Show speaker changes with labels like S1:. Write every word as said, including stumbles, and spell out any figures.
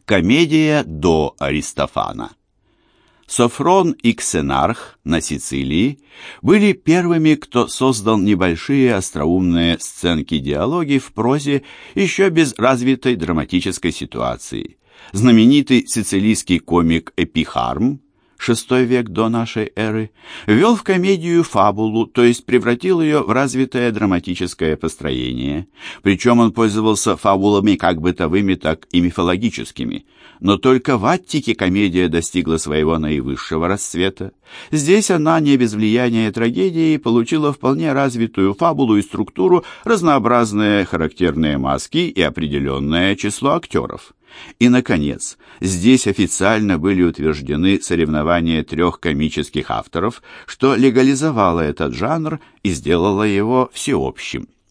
S1: Комедия до Аристофана. Софрон и Ксенарх на Сицилии были первыми, кто создал небольшие остроумные сценки-диалоги в прозе еще без развитой драматической ситуации. Знаменитый сицилийский комик Эпихарм, шестой век до нашей эры, ввел в комедию фабулу, то есть превратил ее в развитое драматическое построение. Причем он пользовался фабулами как бытовыми, так и мифологическими. Но только в Аттике комедия достигла своего наивысшего расцвета. Здесь она, не без влияния трагедии, получила вполне развитую фабулу и структуру, разнообразные характерные маски и определенное число актеров. И, наконец, здесь официально были утверждены соревнования трех комических авторов, что легализовало этот жанр и сделало его всеобщим.